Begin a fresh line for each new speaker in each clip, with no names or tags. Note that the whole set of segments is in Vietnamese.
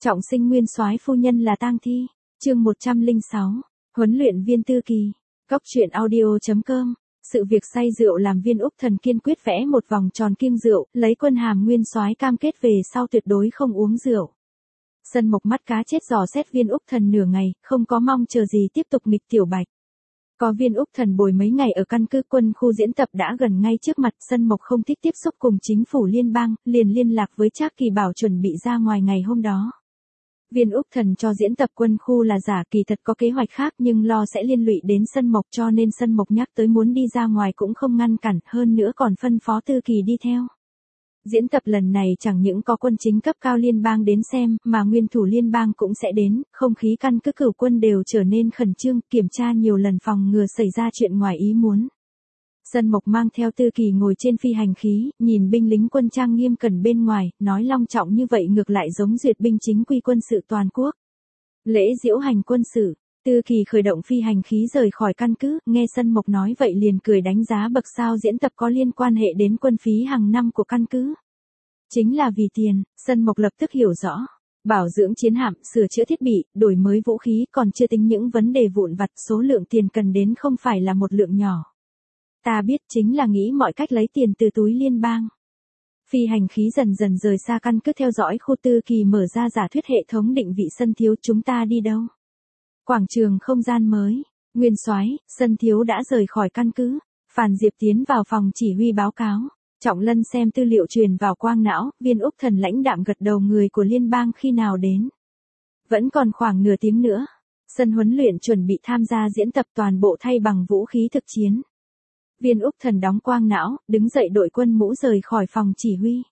Trọng sinh nguyên soái phu nhân là tang thi. Chương 106. Huấn luyện viên Tư Kỳ. Góc truyện audio.com. Sự việc say rượu làm Viên Úc Thần kiên quyết vẽ một vòng tròn kiêng rượu, lấy quân hàm nguyên soái cam kết về sau tuyệt đối không uống rượu. Sân Mộc mắt cá chết dò xét Viên Úc Thần nửa ngày, không có mong chờ gì tiếp tục nghịch tiểu bạch. Có Viên Úc Thần bồi mấy ngày ở căn cứ quân khu diễn tập đã gần ngay trước mặt, Sân Mộc không thích tiếp xúc cùng chính phủ liên bang, liền liên lạc với Trác Kỳ Bảo chuẩn bị ra ngoài ngày hôm đó. Viên Úc Thần cho diễn tập quân khu là giả, kỳ thật có kế hoạch khác nhưng lo sẽ liên lụy đến Sân Mộc cho nên Sân Mộc nhắc tới muốn đi ra ngoài cũng không ngăn cản, hơn nữa còn phân phó Tư Kỳ đi theo. Diễn tập lần này chẳng những có quân chính cấp cao liên bang đến xem, mà nguyên thủ liên bang cũng sẽ đến, không khí căn cứ cửu quân đều trở nên khẩn trương, kiểm tra nhiều lần phòng ngừa xảy ra chuyện ngoài ý muốn. Sân Mộc mang theo Tư Kỳ ngồi trên phi hành khí, nhìn binh lính quân trang nghiêm cẩn bên ngoài, nói long trọng như vậy ngược lại giống duyệt binh chính quy quân sự toàn quốc. Lễ diễu hành quân sự, Tư Kỳ khởi động phi hành khí rời khỏi căn cứ, nghe Sân Mộc nói vậy liền cười đánh giá bậc sao diễn tập có liên quan hệ đến quân phí hàng năm của căn cứ. Chính là vì tiền, Sân Mộc lập tức hiểu rõ. Bảo dưỡng chiến hạm, sửa chữa thiết bị, đổi mới vũ khí còn chưa tính những vấn đề vụn vặt, số lượng tiền cần đến không phải là một lượng nhỏ. Ta biết, chính là nghĩ mọi cách lấy tiền từ túi liên bang. Phi hành khí dần dần rời xa căn cứ theo dõi khu. Tư Kỳ mở ra giả thuyết hệ thống định vị. Sân thiếu, chúng ta đi đâu? Quảng trường không gian mới. Nguyên soái, Sân thiếu đã rời khỏi căn cứ. Phàn Diệp tiến vào phòng chỉ huy báo cáo. Trọng Lân xem tư liệu truyền vào quang não. Viên Úc Thần lãnh đạm gật đầu. Người của liên bang khi nào đến? Vẫn còn khoảng nửa tiếng nữa. Sân huấn luyện chuẩn bị tham gia diễn tập, toàn bộ thay bằng vũ khí thực chiến. Viên Úc Thần đóng quang não, đứng dậy đội quân mũ rời khỏi phòng chỉ huy.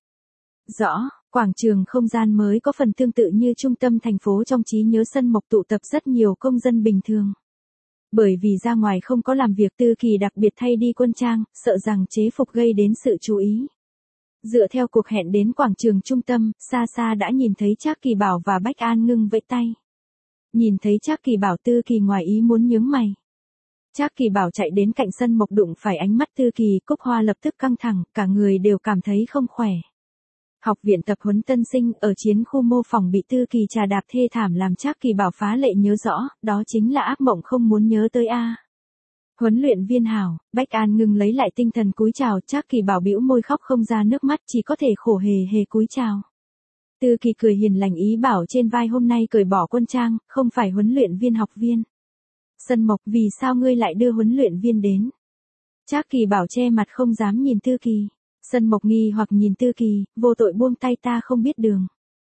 Rõ, quảng trường không gian mới có phần tương tự như trung tâm thành phố trong trí nhớ Sân Mộc tụ tập rất nhiều công dân bình thường. Bởi vì ra ngoài không có làm việc, Tư Kỳ đặc biệt thay đi quân trang, sợ rằng chế phục gây đến sự chú ý. Dựa theo cuộc hẹn đến quảng trường trung tâm, xa xa đã nhìn thấy Trác Kỳ Bảo và Bách An Ngưng vẫy tay. Nhìn thấy Trác Kỳ Bảo, Tư Kỳ ngoài ý muốn nhướng mày. Trác Kỳ Bảo chạy đến cạnh Sân Mộc đụng phải ánh mắt Tư Kỳ, Cúc Hoa lập tức căng thẳng, cả người đều cảm thấy không khỏe. Học viện tập huấn tân sinh ở chiến khu mô phỏng bị Tư Kỳ trà đạp thê thảm làm Trác Kỳ Bảo phá lệ nhớ rõ, đó chính là ác mộng không muốn nhớ tới a. Huấn luyện viên hảo. Bách An Ngưng lấy lại tinh thần cúi chào. Trác Kỳ Bảo bĩu môi khóc không ra nước mắt, chỉ có thể khổ hề hề cúi chào. Tư Kỳ cười hiền lành ý bảo trên vai hôm nay cởi bỏ quân trang, không phải huấn luyện viên học viên. Sân Mộc, vì sao ngươi lại đưa huấn luyện viên đến? Trác Kỳ Bảo che mặt không dám nhìn Tư Kỳ. Sân Mộc nghi hoặc nhìn Tư Kỳ, vô tội buông tay, ta không biết đường.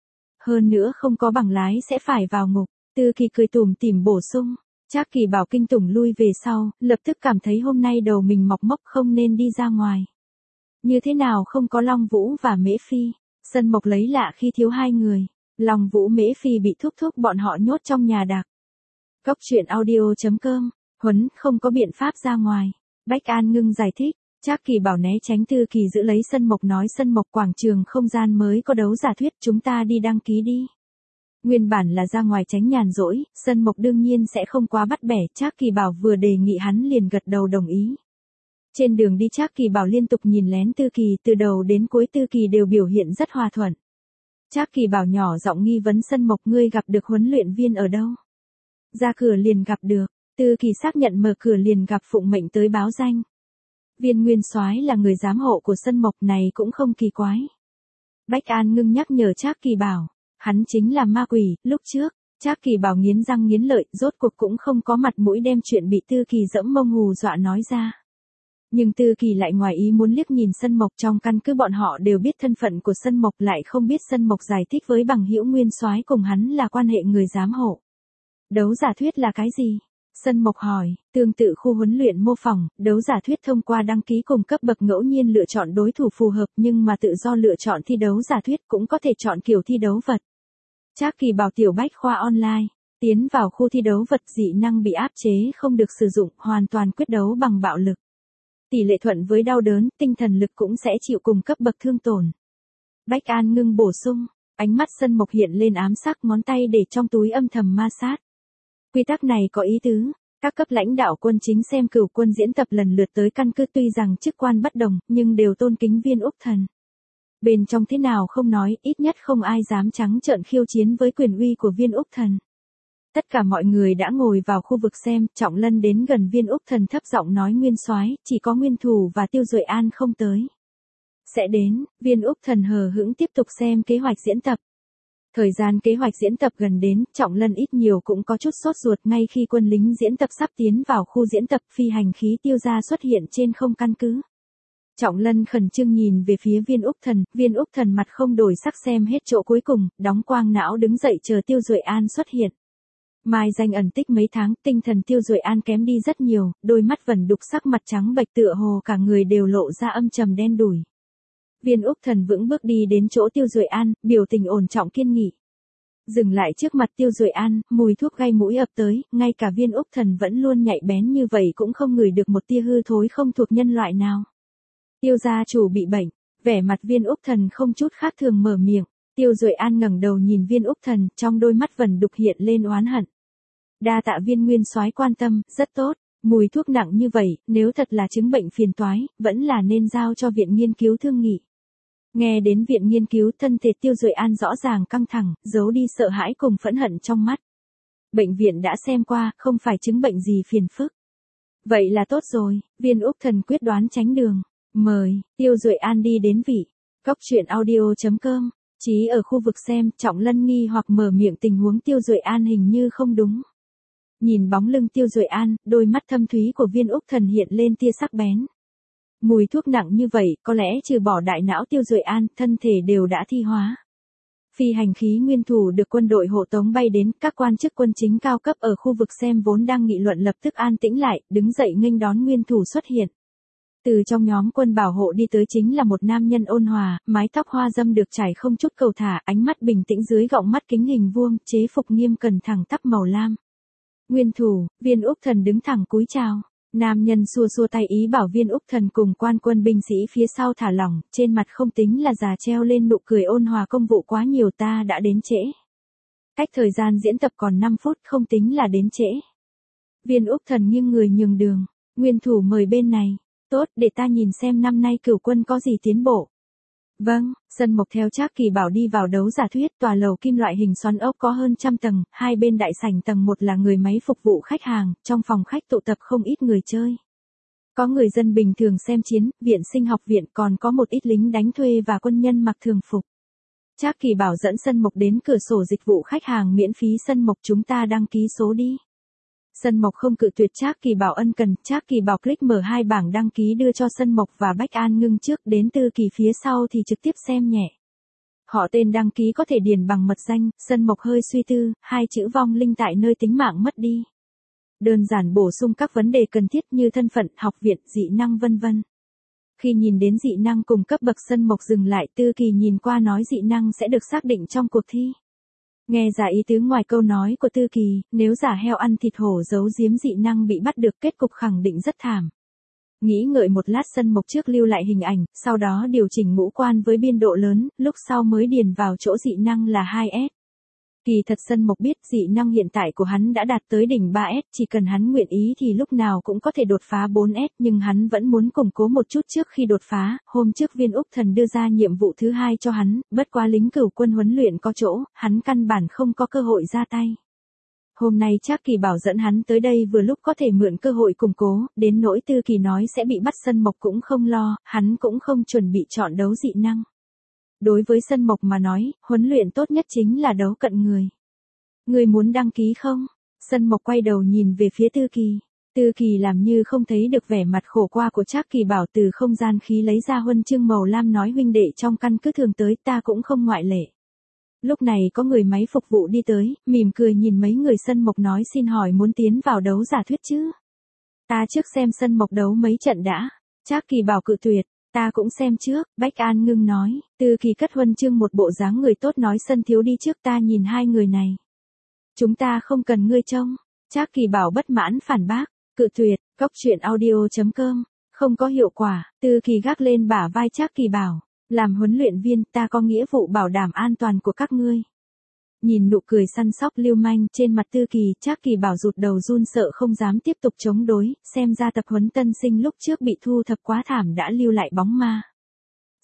Hơn nữa không có bằng lái sẽ phải vào ngục. Tư Kỳ cười tủm tỉm bổ sung. Trác Kỳ Bảo kinh tủng lui về sau, lập tức cảm thấy hôm nay đầu mình mọc mốc không nên đi ra ngoài. Như thế nào không có Long Vũ và Mễ Phi? Sân Mộc lấy lạ khi thiếu hai người. Long Vũ Mễ Phi bị thúc bọn họ nhốt trong nhà đặc. Góc truyện audio.com. Huấn không có biện pháp ra ngoài. Bách An Ngưng giải thích. Trác Kỳ Bảo né tránh Tư Kỳ giữ lấy Sân Mộc nói, Sân Mộc, quảng trường không gian mới có đấu giả thuyết, chúng ta đi đăng ký đi. Nguyên bản là ra ngoài tránh nhàn rỗi, Sân Mộc đương nhiên sẽ không quá bắt bẻ, Trác Kỳ Bảo vừa đề nghị hắn liền gật đầu đồng ý. Trên đường đi Trác Kỳ Bảo liên tục nhìn lén Tư Kỳ, từ đầu đến cuối Tư Kỳ đều biểu hiện rất hòa thuận. Trác Kỳ Bảo nhỏ giọng nghi vấn Sân Mộc, ngươi gặp được huấn luyện viên ở đâu? Ra cửa liền gặp được. Tư Kỳ xác nhận mở cửa liền gặp phụng mệnh tới báo danh. Viên nguyên soái là người giám hộ của Sân Mộc, này cũng không kỳ quái. Bách An Ngưng nhắc nhở Trác Kỳ Bảo, hắn chính là ma quỷ. Lúc trước, Trác Kỳ Bảo nghiến răng nghiến lợi, rốt cuộc cũng không có mặt mũi đem chuyện bị Tư Kỳ dẫm mông hù dọa nói ra. Nhưng Tư Kỳ lại ngoài ý muốn liếc nhìn Sân Mộc, trong căn cứ bọn họ đều biết thân phận của Sân Mộc, lại không biết Sân Mộc giải thích với bằng hữu nguyên soái cùng hắn là quan hệ người giám hộ. Đấu giả thuyết là cái gì? Sân Mộc hỏi. Tương tự khu huấn luyện mô phỏng, đấu giả thuyết thông qua đăng ký cùng cấp bậc ngẫu nhiên lựa chọn đối thủ phù hợp, nhưng mà tự do lựa chọn thi đấu giả thuyết, cũng có thể chọn kiểu thi đấu vật. Trác Kỳ Bảo tiểu bách khoa online. Tiến vào khu thi đấu vật, dị năng bị áp chế không được sử dụng, hoàn toàn quyết đấu bằng bạo lực. Tỷ lệ thuận với đau đớn, tinh thần lực cũng sẽ chịu cùng cấp bậc thương tổn. Bách An Ngưng bổ sung. Ánh mắt Sân Mộc hiện lên ám sắc, ngón tay để trong túi âm thầm ma sát. Quy tắc này có ý tứ, các cấp lãnh đạo quân chính xem cửu quân diễn tập lần lượt tới căn cứ, tuy rằng chức quan bất đồng, nhưng đều tôn kính Viên Úc Thần. Bên trong thế nào không nói, ít nhất không ai dám trắng trợn khiêu chiến với quyền uy của Viên Úc Thần. Tất cả mọi người đã ngồi vào khu vực xem, Trọng Lân đến gần Viên Úc Thần thấp giọng nói: Nguyên soái, chỉ có Nguyên Thủ và Tiêu Duệ An không tới. Sẽ đến. Viên Úc Thần hờ hững tiếp tục xem kế hoạch diễn tập. Thời gian kế hoạch diễn tập gần đến, Trọng Lân ít nhiều cũng có chút sốt ruột. Ngay khi quân lính diễn tập sắp tiến vào khu diễn tập, phi hành khí Tiêu gia xuất hiện trên không căn cứ. Trọng Lân khẩn trương nhìn về phía Viên Úc Thần mặt không đổi sắc xem hết chỗ cuối cùng, đóng quang não đứng dậy chờ Tiêu Duệ An xuất hiện. Mai danh ẩn tích mấy tháng, tinh thần Tiêu Duệ An kém đi rất nhiều, đôi mắt vẩn đục, sắc mặt trắng bệch, tựa hồ cả người đều lộ ra âm trầm đen đủi. Viên Úc Thần vững bước đi đến chỗ Tiêu Duệ An, biểu tình ổn trọng kiên nghị. Dừng lại trước mặt Tiêu Duệ An, mùi thuốc gây mũi ập tới, ngay cả Viên Úc Thần vẫn luôn nhạy bén như vậy cũng không ngửi được một tia hư thối không thuộc nhân loại nào. Tiêu gia chủ bị bệnh, vẻ mặt Viên Úc Thần không chút khác thường mở miệng. Tiêu Duệ An ngẩng đầu nhìn Viên Úc Thần, trong đôi mắt vẩn đục hiện lên oán hận. Đa tạ Viên nguyên soái quan tâm, rất tốt. Mùi thuốc nặng như vậy, nếu thật là chứng bệnh phiền toái, vẫn là nên giao cho viện nghiên cứu thương nghị. Nghe đến viện nghiên cứu, thân thể Tiêu Duệ An rõ ràng căng thẳng, giấu đi sợ hãi cùng phẫn hận trong mắt. Bệnh viện đã xem qua, không phải chứng bệnh gì phiền phức. Vậy là tốt rồi. Viên Úc Thần quyết đoán tránh đường. Mời. Tiêu Duệ An đi đến vị. Cóc truyện audio.com. Chí ở khu vực xem, Trọng Lân nghi hoặc mở miệng, tình huống Tiêu Duệ An hình như không đúng. Nhìn bóng lưng Tiêu Duệ An, đôi mắt thâm thúy của Viên Úc Thần hiện lên tia sắc bén. Mùi thuốc nặng như vậy, có lẽ trừ bỏ đại não Tiêu Duệ An, thân thể đều đã thi hóa. Phi hành khí Nguyên Thủ được quân đội hộ tống bay đến, các quan chức quân chính cao cấp ở khu vực xem vốn đang nghị luận lập tức an tĩnh lại, đứng dậy nghênh đón Nguyên Thủ xuất hiện. Từ trong nhóm quân bảo hộ đi tới chính là một nam nhân ôn hòa, mái tóc hoa dâm được trải không chút cầu thả, ánh mắt bình tĩnh dưới gọng mắt kính hình vuông, chế phục nghiêm cẩn thẳng tắp màu lam. Nguyên Thủ. Viên Úc Thần đứng thẳng cúi chào. Nam nhân xua xua tay ý bảo Viên Úc Thần cùng quan quân binh sĩ phía sau thả lỏng, trên mặt không tính là già treo lên nụ cười ôn hòa, công vụ quá nhiều, ta đã đến trễ. Cách thời gian diễn tập còn 5 phút, không tính là đến trễ. Viên Úc Thần nghiêng người nhường đường. Nguyên Thủ mời bên này. Tốt, để ta nhìn xem năm nay Cửu quân có gì tiến bộ. Vâng. Sân Mộc theo Trác Kỳ Bảo đi vào đấu giả thuyết, tòa lầu kim loại hình xoắn ốc có hơn 100 tầng, hai bên đại sảnh tầng 1 là người máy phục vụ khách hàng, trong phòng khách tụ tập không ít người chơi. Có người dân bình thường xem chiến, viện sinh học viện, còn có một ít lính đánh thuê và quân nhân mặc thường phục. Trác Kỳ Bảo dẫn Sân Mộc đến cửa sổ dịch vụ khách hàng miễn phí. Sân Mộc, chúng ta đăng ký số đi. Sân Mộc không cự tuyệt Trác Kỳ Bảo ân cần, Trác Kỳ Bảo click mở hai bảng đăng ký đưa cho Sân Mộc và Bách An Ngưng trước, đến Tư Kỳ phía sau thì trực tiếp xem nhẹ. Họ tên đăng ký có thể điền bằng mật danh. Sân Mộc hơi suy tư, hai chữ vong linh tại nơi tính mạng mất đi. Đơn giản bổ sung các vấn đề cần thiết như thân phận, học viện, dị năng vân vân. Khi nhìn đến dị năng cùng cấp bậc, Sân Mộc dừng lại. Tư Kỳ nhìn qua nói dị năng sẽ được xác định trong cuộc thi. Nghe ra ý tứ ngoài câu nói của Tư Kỳ, nếu giả heo ăn thịt hổ giấu giếm dị năng bị bắt được, kết cục khẳng định rất thảm. Nghĩ ngợi một lát, Sân Mộc trước lưu lại hình ảnh, sau đó điều chỉnh ngũ quan với biên độ lớn, lúc sau mới điền vào chỗ dị năng là 2S. Kỳ thật Sân Mộc biết dị năng hiện tại của hắn đã đạt tới đỉnh 3S, chỉ cần hắn nguyện ý thì lúc nào cũng có thể đột phá 4S, nhưng hắn vẫn muốn củng cố một chút trước khi đột phá. Hôm trước Viên Úc Thần đưa ra nhiệm vụ thứ 2 cho hắn, bất quá lính Cửu quân huấn luyện có chỗ, hắn căn bản không có cơ hội ra tay. Hôm nay Trác Kỳ Bảo dẫn hắn tới đây vừa lúc có thể mượn cơ hội củng cố, đến nỗi Tư Kỳ nói sẽ bị bắt, Sân Mộc cũng không lo, hắn cũng không chuẩn bị chọn đấu dị năng. Đối với Sân Mộc mà nói, huấn luyện tốt nhất chính là đấu cận người. Người muốn đăng ký không? Sân Mộc quay đầu nhìn về phía Tư Kỳ. Tư Kỳ làm như không thấy được vẻ mặt khổ qua của Trác Kỳ Bảo, từ không gian khí lấy ra huân chương màu lam nói huynh đệ trong căn cứ thường tới, ta cũng không ngoại lệ. Lúc này có người máy phục vụ đi tới, mỉm cười nhìn mấy người. Sân Mộc nói xin hỏi muốn tiến vào đấu giả thuyết chứ? Ta trước xem Sân Mộc đấu mấy trận đã. Trác Kỳ Bảo cự tuyệt. Ta cũng xem trước, Bách An Ngưng nói. Tư Kỳ cất huân chương một bộ dáng người tốt nói Sân thiếu đi trước, ta nhìn hai người này. Chúng ta không cần ngươi trông. Trác Kỳ Bảo bất mãn phản bác, cự tuyệt. Cóc truyện audio.com. Không có hiệu quả. Tư Kỳ gác lên bả vai Trác Kỳ Bảo. Làm huấn luyện viên, ta có nghĩa vụ bảo đảm an toàn của các ngươi. Nhìn nụ cười săn sóc lưu manh trên mặt Tư Kỳ, Trác Kỳ Bảo rụt đầu run sợ không dám tiếp tục chống đối, xem ra tập huấn tân sinh lúc trước bị thu thập quá thảm đã lưu lại bóng ma.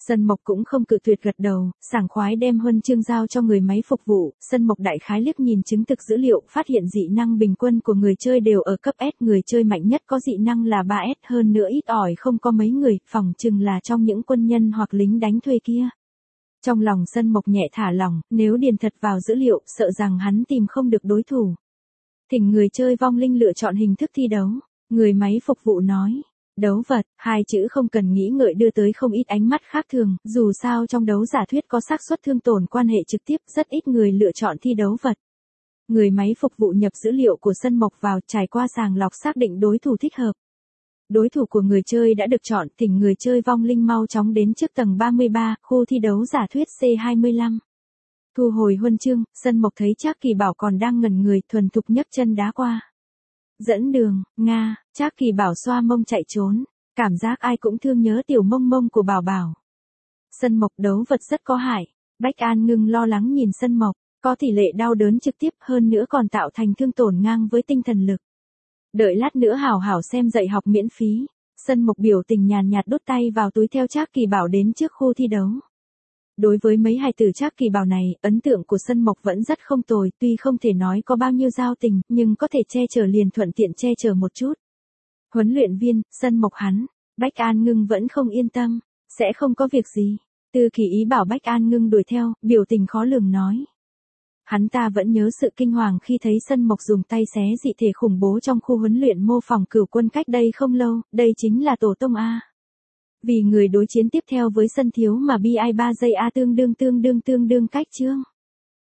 Sân Mộc cũng không cự tuyệt gật đầu, sảng khoái đem huân chương giao cho người máy phục vụ. Sân Mộc đại khái liếc nhìn chứng thực dữ liệu, phát hiện dị năng bình quân của người chơi đều ở cấp S, người chơi mạnh nhất có dị năng là 3S, hơn nữa ít ỏi không có mấy người, phỏng chừng là trong những quân nhân hoặc lính đánh thuê kia. Trong lòng Sân Mộc nhẹ thả lỏng, nếu điền thật vào dữ liệu, sợ rằng hắn tìm không được đối thủ. Thỉnh người chơi vong linh lựa chọn hình thức thi đấu. Người máy phục vụ nói. Đấu vật, hai chữ không cần nghĩ ngợi đưa tới không ít ánh mắt khác thường, dù sao trong đấu giả thuyết có xác suất thương tổn quan hệ trực tiếp, rất ít người lựa chọn thi đấu vật. Người máy phục vụ nhập dữ liệu của Sân Mộc vào, trải qua sàng lọc xác định đối thủ thích hợp. Đối thủ của người chơi đã được chọn, thỉnh người chơi vong linh mau chóng đến trước tầng 33, khu thi đấu giả thuyết C25. Thu hồi huân chương, Sân Mộc thấy Trác Kỳ Bảo còn đang ngẩn người, thuần thục nhấc chân đá qua. Dẫn đường, Nga, Trác Kỳ Bảo xoa mông chạy trốn, cảm giác ai cũng thương nhớ tiểu mông mông của Bảo Bảo. Sân Mộc đấu vật rất có hại, Bách An Ngưng lo lắng nhìn Sân Mộc, có tỷ lệ đau đớn trực tiếp hơn nữa còn tạo thành thương tổn ngang với tinh thần lực. Đợi lát nữa hảo hảo xem dạy học miễn phí. Sân Mộc biểu tình nhàn nhạt đút tay vào túi theo Trác Kỳ Bảo đến trước khu thi đấu. Đối với mấy hài tử Trác Kỳ Bảo này, ấn tượng của Sân Mộc vẫn rất không tồi, tuy không thể nói có bao nhiêu giao tình, nhưng có thể che chở liền thuận tiện che chở một chút. Huấn luyện viên, Sân Mộc hắn, Bách An Ngưng vẫn không yên tâm, sẽ không có việc gì. Tư Kỳ ý bảo Bách An Ngưng đuổi theo, biểu tình khó lường nói. Hắn ta vẫn nhớ sự kinh hoàng khi thấy Sân Mộc dùng tay xé dị thể khủng bố trong khu huấn luyện mô phỏng cửu quân cách đây không lâu, đây chính là tổ tông A. Vì người đối chiến tiếp theo với Sân Thiếu mà BI 3 giây A tương đương cách chương.